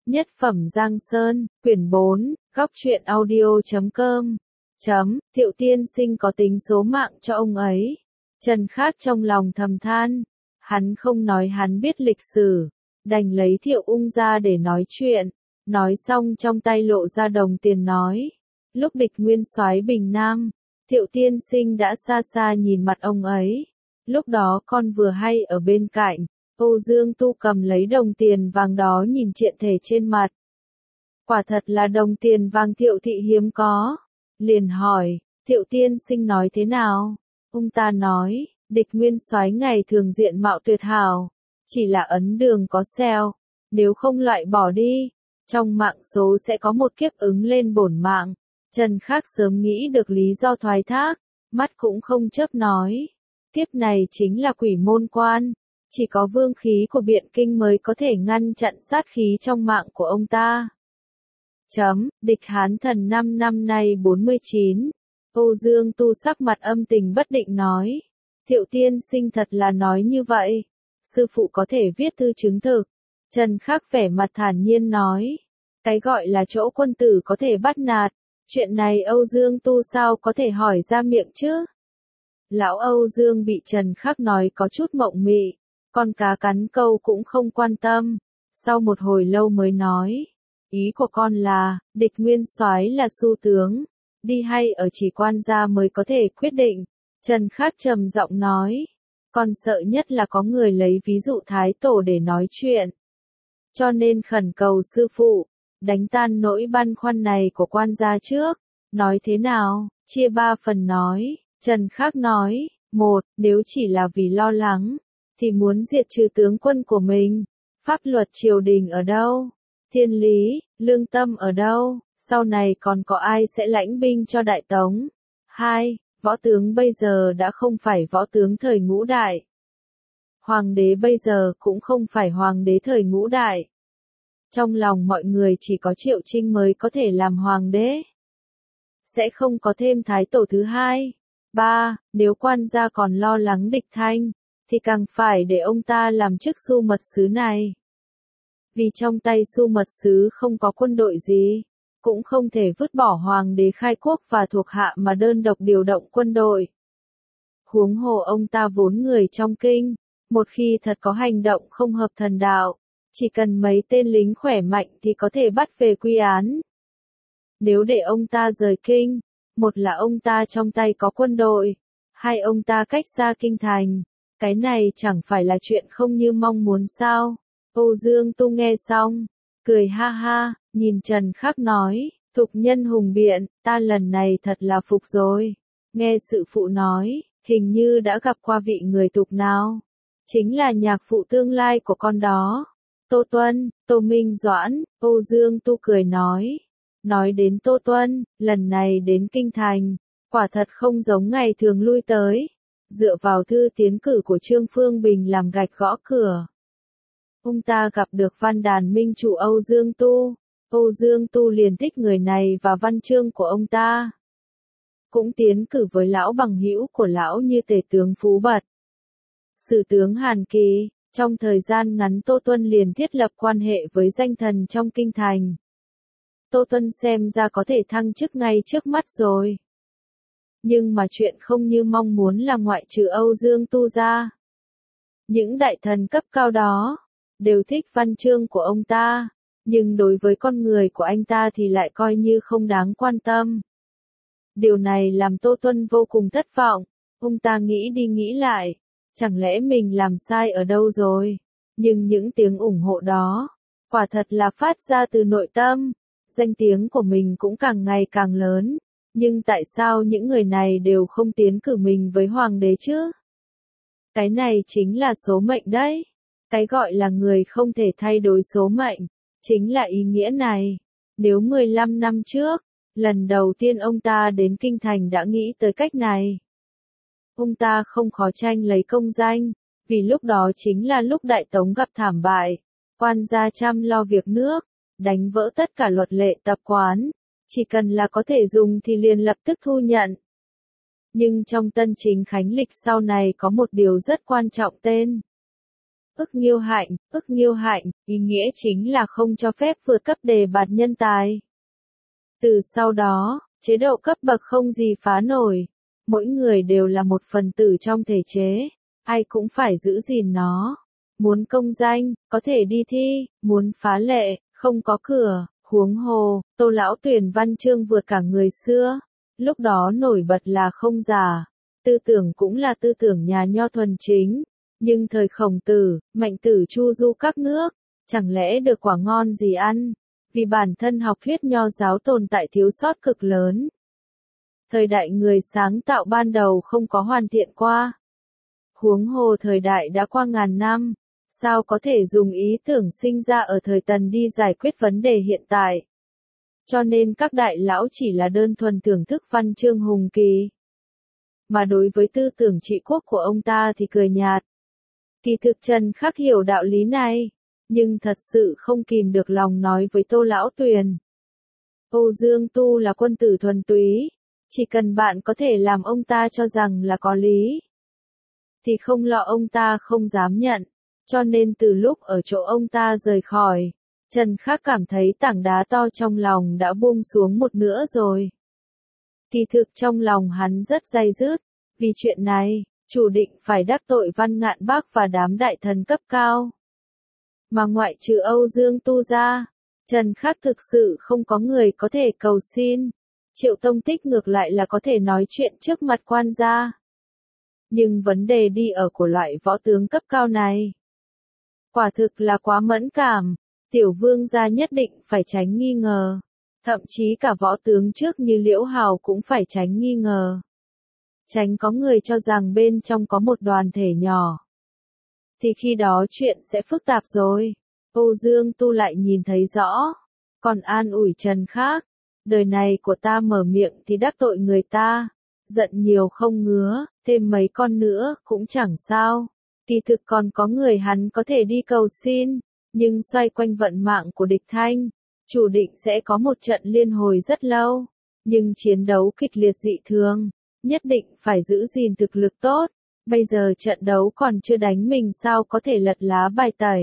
Nhất phẩm Giang Sơn, quyển 4, góc truyện audio.com. Thiệu tiên sinh có tính số mạng cho ông ấy. Trần Khác trong lòng thầm than. Hắn không nói hắn biết lịch sử, đành lấy Thiệu Ung ra để nói chuyện. Nói xong trong tay lộ ra đồng tiền nói. Lúc địch nguyên soái Bình Nam, Thiệu tiên sinh đã xa xa nhìn mặt ông ấy. Lúc đó con vừa hay ở bên cạnh. Âu Dương Tu cầm lấy đồng tiền vàng đó nhìn triện thể trên mặt. Quả thật là đồng tiền vàng Thiệu thị hiếm có. Liền hỏi, Thiệu tiên sinh nói thế nào? Ông ta nói, địch nguyên soái ngày thường diện mạo tuyệt hảo, chỉ là ấn đường có sẹo, nếu không loại bỏ đi, trong mạng số sẽ có một kiếp ứng lên bổn mạng. Trần Khác sớm nghĩ được lý do thoái thác, mắt cũng không chớp nói, kiếp này chính là quỷ môn quan. Chỉ có vương khí của Biện Kinh mới có thể ngăn chặn sát khí trong mạng của ông ta. Địch Hán Thần năm nay 49. Âu Dương Tu sắc mặt âm tình bất định nói. Thiệu tiên sinh thật là nói như vậy. Sư phụ có thể viết thư chứng thực. Trần Khác vẻ mặt thản nhiên nói. Cái gọi là chỗ quân tử có thể bắt nạt. Chuyện này Âu Dương Tu sao có thể hỏi ra miệng chứ? Lão Âu Dương bị Trần Khác nói có chút mộng mị. Con cá cắn câu cũng không quan tâm. Sau một hồi lâu mới nói. Ý của con là, địch nguyên soái là xu tướng. Đi hay ở chỉ quan gia mới có thể quyết định. Trần Khác trầm giọng nói. Con sợ nhất là có người lấy ví dụ Thái Tổ để nói chuyện. Cho nên khẩn cầu sư phụ, đánh tan nỗi băn khoăn này của quan gia trước. Nói thế nào? Chia 3 phần nói. Trần Khác nói. 1. Nếu chỉ là vì lo lắng, thì muốn diệt trừ tướng quân của mình. Pháp luật triều đình ở đâu? Thiên lý, lương tâm ở đâu? Sau này còn có ai sẽ lãnh binh cho Đại Tống? 2. Võ tướng bây giờ đã không phải võ tướng thời Ngũ Đại. Hoàng đế bây giờ cũng không phải hoàng đế thời Ngũ Đại. Trong lòng mọi người chỉ có Triệu Trinh mới có thể làm hoàng đế. Sẽ không có thêm Thái Tổ thứ hai. 3. Nếu quan gia còn lo lắng địch Thanh, thì càng phải để ông ta làm chức Xu Mật Sứ này. Vì trong tay Xu Mật Sứ không có quân đội gì, cũng không thể vứt bỏ hoàng đế khai quốc và thuộc hạ mà đơn độc điều động quân đội. Huống hồ ông ta vốn người trong kinh, một khi thật có hành động không hợp thần đạo, chỉ cần mấy tên lính khỏe mạnh thì có thể bắt về quy án. Nếu để ông ta rời kinh, một là ông ta trong tay có quân đội, hai ông ta cách xa kinh thành. Cái này chẳng phải là chuyện không như mong muốn sao? Âu Dương Tu nghe xong, cười ha ha, nhìn Trần Khác nói, thục nhân hùng biện, ta lần này thật là phục rồi. Nghe sự phụ nói, hình như đã gặp qua vị người tục nào. Chính là nhạc phụ tương lai của con đó. Tô Tuân, Tô Minh Doãn, Âu Dương Tu cười nói. Nói đến Tô Tuân, lần này đến kinh thành, quả thật không giống ngày thường lui tới. Dựa vào thư tiến cử của Trương Phương Bình làm gạch gõ cửa. Ông ta gặp được văn đàn minh chủ Âu Dương Tu. Âu Dương Tu liền thích người này và văn chương của ông ta. Cũng tiến cử với lão bằng hữu của lão như tể tướng Phú Bật, sử tướng Hàn Kỳ. Trong thời gian ngắn Tô Tuân liền thiết lập quan hệ với danh thần trong kinh thành. Tô Tuân xem ra có thể thăng chức ngay trước mắt rồi. Nhưng mà chuyện không như mong muốn là ngoại trừ Âu Dương Tu ra. Những đại thần cấp cao đó, đều thích văn chương của ông ta, nhưng đối với con người của anh ta thì lại coi như không đáng quan tâm. Điều này làm Tô Tuân vô cùng thất vọng, ông ta nghĩ đi nghĩ lại, chẳng lẽ mình làm sai ở đâu rồi? Nhưng những tiếng ủng hộ đó, quả thật là phát ra từ nội tâm, danh tiếng của mình cũng càng ngày càng lớn. Nhưng tại sao những người này đều không tiến cử mình với hoàng đế chứ? Cái này chính là số mệnh đấy. Cái gọi là người không thể thay đổi số mệnh, chính là ý nghĩa này. Nếu 15 năm trước, lần đầu tiên ông ta đến kinh thành đã nghĩ tới cách này. Ông ta không khó tranh lấy công danh, vì lúc đó chính là lúc Đại Tống gặp thảm bại. Quan gia chăm lo việc nước, đánh vỡ tất cả luật lệ tập quán. Chỉ cần là có thể dùng thì liền lập tức thu nhận. Nhưng trong Tân Chính Khánh lịch sau này có một điều rất quan trọng tên ức nghiêu hạnh, ý nghĩa chính là không cho phép vượt cấp đề bạt nhân tài. Từ sau đó, chế độ cấp bậc không gì phá nổi. Mỗi người đều là một phần tử trong thể chế, ai cũng phải giữ gìn nó. Muốn công danh, có thể đi thi, muốn phá lệ, không có cửa. Huống hồ, Tô Lão Tuyền văn chương vượt cả người xưa. Lúc đó nổi bật là không giả. Tư tưởng cũng là tư tưởng nhà nho thuần chính. Nhưng thời Khổng Tử, Mạnh Tử chu du các nước, chẳng lẽ được quả ngon gì ăn? Vì bản thân học thuyết nho giáo tồn tại thiếu sót cực lớn. Thời đại người sáng tạo ban đầu không có hoàn thiện qua. Huống hồ thời đại đã qua ngàn năm, sao có thể dùng ý tưởng sinh ra ở thời Tần đi giải quyết vấn đề hiện tại. Cho nên các đại lão chỉ là đơn thuần thưởng thức văn chương hùng kỳ. Mà đối với tư tưởng trị quốc của ông ta thì cười nhạt. Kỳ thực Trần Khắc hiểu đạo lý này, nhưng thật sự không kìm được lòng nói với Tô Lão Tuyền. Âu Dương Tu là quân tử thuần túy, chỉ cần bạn có thể làm ông ta cho rằng là có lý, thì không lo ông ta không dám nhận, cho nên từ lúc ở chỗ ông ta rời khỏi, Trần Khắc cảm thấy tảng đá to trong lòng đã buông xuống một nửa rồi. Kỳ thực trong lòng hắn rất day dứt, vì chuyện này, chủ định phải đắc tội Văn Ngạn Bác và đám đại thần cấp cao. Mà ngoại trừ Âu Dương Tu ra, Trần Khắc thực sự không có người có thể cầu xin. Triệu Tông Tích ngược lại là có thể nói chuyện trước mặt quan gia. Nhưng vấn đề đi ở của loại võ tướng cấp cao này. Quả thực là quá mẫn cảm, tiểu vương gia nhất định phải tránh nghi ngờ. Thậm chí cả võ tướng trước như Liễu Hào cũng phải tránh nghi ngờ. Tránh có người cho rằng bên trong có một đoàn thể nhỏ. Thì khi đó chuyện sẽ phức tạp rồi. Âu Dương Tu lại nhìn thấy rõ. Còn an ủi Trần Khắc. Đời này của ta mở miệng thì đắc tội người ta. Giận nhiều không ngứa, thêm mấy con nữa cũng chẳng sao. Kỳ thực còn có người hắn có thể đi cầu xin. Nhưng xoay quanh vận mạng của địch Thanh, chủ định sẽ có một trận liên hồi rất lâu. Nhưng chiến đấu kịch liệt dị thường, nhất định phải giữ gìn thực lực tốt. Bây giờ trận đấu còn chưa đánh mình sao có thể lật lá bài tẩy.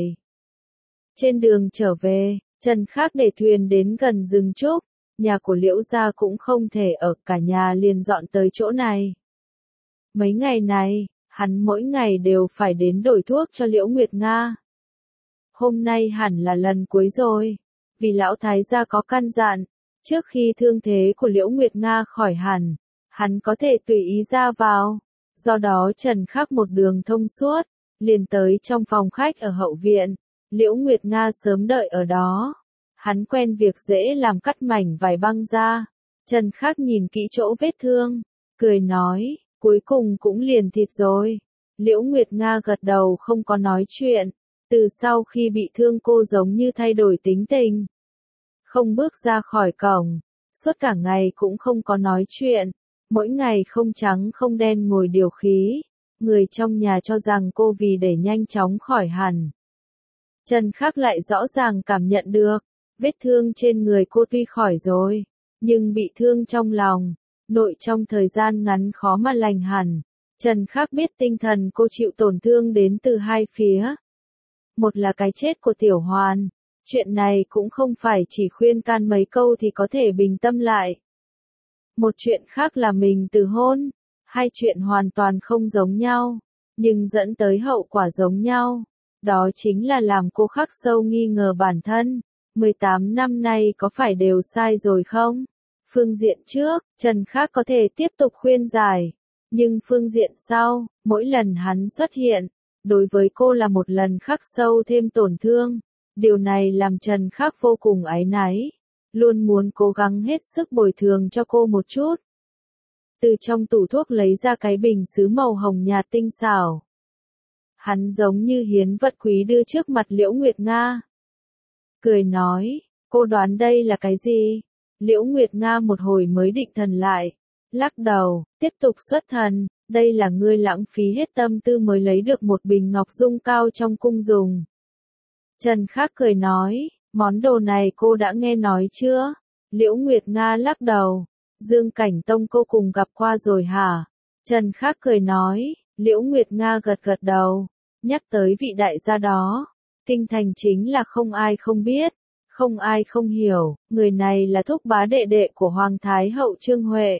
Trên đường trở về, Trần Khắc để thuyền đến gần rừng trúc, nhà của Liễu gia cũng không thể ở, cả nhà liền dọn tới chỗ này. Mấy ngày này, hắn mỗi ngày đều phải đến đổi thuốc cho Liễu Nguyệt Nga. Hôm nay hẳn là lần cuối rồi, vì lão thái gia có căn dặn, trước khi thương thế của Liễu Nguyệt Nga khỏi hẳn, hắn có thể tùy ý ra vào. Do đó Trần Khắc một đường thông suốt, liền tới trong phòng khách ở hậu viện. Liễu Nguyệt Nga sớm đợi ở đó. Hắn quen việc dễ làm cắt mảnh vải băng ra. Trần Khắc nhìn kỹ chỗ vết thương, cười nói, cuối cùng cũng liền thịt rồi. Liễu Nguyệt Nga gật đầu không có nói chuyện. Từ sau khi bị thương cô giống như thay đổi tính tình. Không bước ra khỏi cổng, suốt cả ngày cũng không có nói chuyện. Mỗi ngày không trắng không đen ngồi điều khí. Người trong nhà cho rằng cô vì để nhanh chóng khỏi hẳn. Trần Khắc lại rõ ràng cảm nhận được, vết thương trên người cô tuy khỏi rồi, nhưng bị thương trong lòng, nội trong thời gian ngắn khó mà lành hẳn. Trần Khắc biết tinh thần cô chịu tổn thương đến từ hai phía. Một là cái chết của Tiểu Hoàn, chuyện này cũng không phải chỉ khuyên can mấy câu thì có thể bình tâm lại. Một chuyện khác là mình từ hôn, hai chuyện hoàn toàn không giống nhau, nhưng dẫn tới hậu quả giống nhau. Đó chính là làm cô khắc sâu nghi ngờ bản thân, 18 năm nay có phải đều sai rồi không? Phương diện trước, Trần Khắc có thể tiếp tục khuyên giải, nhưng phương diện sau, mỗi lần hắn xuất hiện, đối với cô là một lần khắc sâu thêm tổn thương. Điều này làm Trần Khắc vô cùng áy náy, luôn muốn cố gắng hết sức bồi thường cho cô một chút. Từ trong tủ thuốc lấy ra cái bình sứ màu hồng nhạt tinh xảo. Hắn giống như hiến vật quý đưa trước mặt Liễu Nguyệt Nga. Cười nói, cô đoán đây là cái gì? Liễu Nguyệt Nga một hồi mới định thần lại, lắc đầu, tiếp tục xuất thần, đây là ngươi lãng phí hết tâm tư mới lấy được một bình ngọc dung cao trong cung dùng. Trần Khắc cười nói, món đồ này cô đã nghe nói chưa? Liễu Nguyệt Nga lắc đầu, Dương Cảnh Tông cô cùng gặp qua rồi hả? Trần Khắc cười nói, Liễu Nguyệt Nga gật gật đầu, nhắc tới vị đại gia đó, kinh thành chính là không ai không biết, không ai không hiểu, người này là thúc bá đệ đệ của Hoàng Thái hậu Trương Huệ.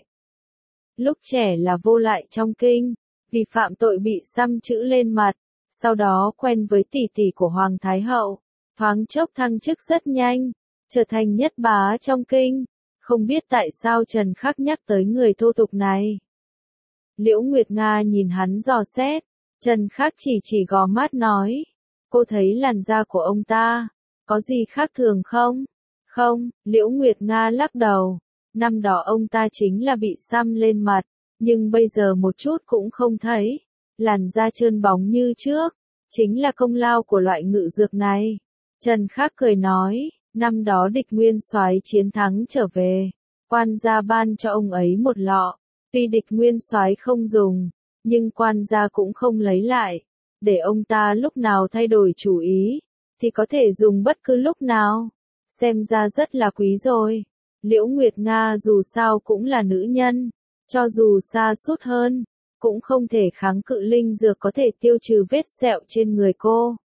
Lúc trẻ là vô lại trong kinh, vì phạm tội bị xăm chữ lên mặt, sau đó quen với tỷ tỷ của Hoàng Thái hậu, thoáng chốc thăng chức rất nhanh, trở thành nhất bá trong kinh. Không biết tại sao Trần Khắc nhắc tới người thô tục này. Liễu Nguyệt Nga nhìn hắn dò xét, Trần Khắc chỉ gò má nói, cô thấy làn da của ông ta, có gì khác thường không? Không, Liễu Nguyệt Nga lắc đầu, năm đó ông ta chính là bị xăm lên mặt, nhưng bây giờ một chút cũng không thấy, làn da trơn bóng như trước, chính là công lao của loại ngự dược này. Trần Khắc cười nói, năm đó địch nguyên soái chiến thắng trở về, quan gia ban cho ông ấy một lọ, tuy địch nguyên soái không dùng, nhưng quan gia cũng không lấy lại, để ông ta lúc nào thay đổi chủ ý, thì có thể dùng bất cứ lúc nào, xem ra rất là quý rồi. Liễu Nguyệt Nga dù sao cũng là nữ nhân, cho dù xa sút hơn, cũng không thể kháng cự linh dược có thể tiêu trừ vết sẹo trên người cô.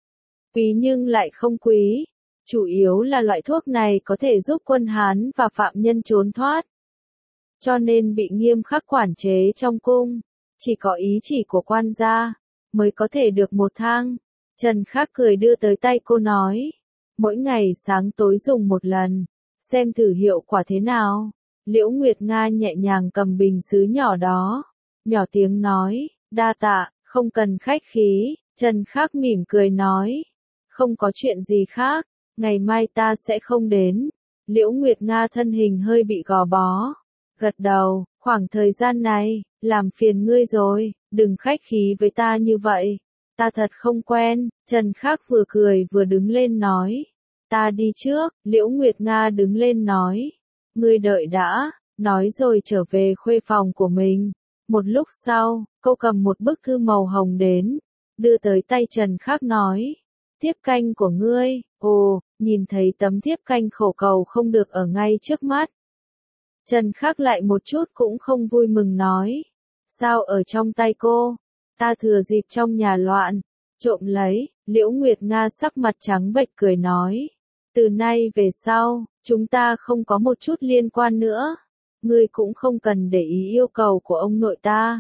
Quý nhưng lại không quý, chủ yếu là loại thuốc này có thể giúp quân Hán và phạm nhân trốn thoát. Cho nên bị nghiêm khắc quản chế trong cung, chỉ có ý chỉ của quan gia, mới có thể được một thang. Trần Khắc cười đưa tới tay cô nói, mỗi ngày sáng tối dùng một lần, xem thử hiệu quả thế nào. Liễu Nguyệt Nga nhẹ nhàng cầm bình sứ nhỏ đó, nhỏ tiếng nói, đa tạ, không cần khách khí. Trần Khắc mỉm cười nói, không có chuyện gì khác, ngày mai ta sẽ không đến. Liễu Nguyệt Nga thân hình hơi bị gò bó, gật đầu, khoảng thời gian này, làm phiền ngươi rồi, đừng khách khí với ta như vậy, ta thật không quen. Trần Khắc vừa cười vừa đứng lên nói, ta đi trước. Liễu Nguyệt Nga đứng lên nói, ngươi đợi đã, nói rồi trở về khuê phòng của mình. Một lúc sau, cô cầm một bức thư màu hồng đến, đưa tới tay Trần Khắc nói, thiếp canh của ngươi. Ồ, nhìn thấy tấm thiếp canh khổ cầu không được ở ngay trước mắt, Trần Khắc lại một chút cũng không vui mừng nói, sao ở trong tay cô, ta thừa dịp trong nhà loạn, trộm lấy. Liễu Nguyệt Nga sắc mặt trắng bệch cười nói, từ nay về sau, chúng ta không có một chút liên quan nữa, ngươi cũng không cần để ý yêu cầu của ông nội ta.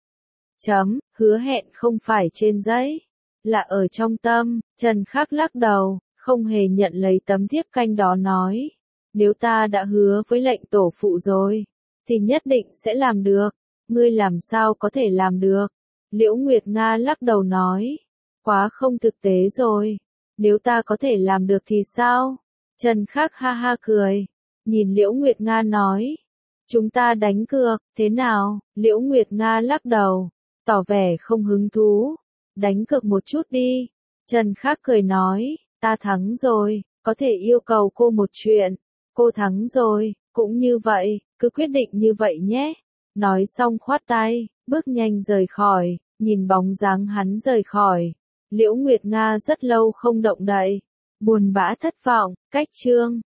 Hứa hẹn không phải trên giấy, là ở trong tâm. Trần Khắc lắc đầu, không hề nhận lấy tấm thiếp canh đó nói, nếu ta đã hứa với lệnh tổ phụ rồi, thì nhất định sẽ làm được, ngươi làm sao có thể làm được. Liễu Nguyệt Nga lắc đầu nói, quá không thực tế rồi, nếu ta có thể làm được thì sao? Trần Khắc ha ha cười, nhìn Liễu Nguyệt Nga nói, chúng ta đánh cược, thế nào? Liễu Nguyệt Nga lắc đầu, tỏ vẻ không hứng thú, đánh cược một chút đi. Trần Khắc cười nói, ta thắng rồi, có thể yêu cầu cô một chuyện, cô thắng rồi, cũng như vậy, cứ quyết định như vậy nhé. Nói xong khoát tay, bước nhanh rời khỏi, nhìn bóng dáng hắn rời khỏi. Liễu Nguyệt Nga rất lâu không động đậy, buồn bã thất vọng. Cách chương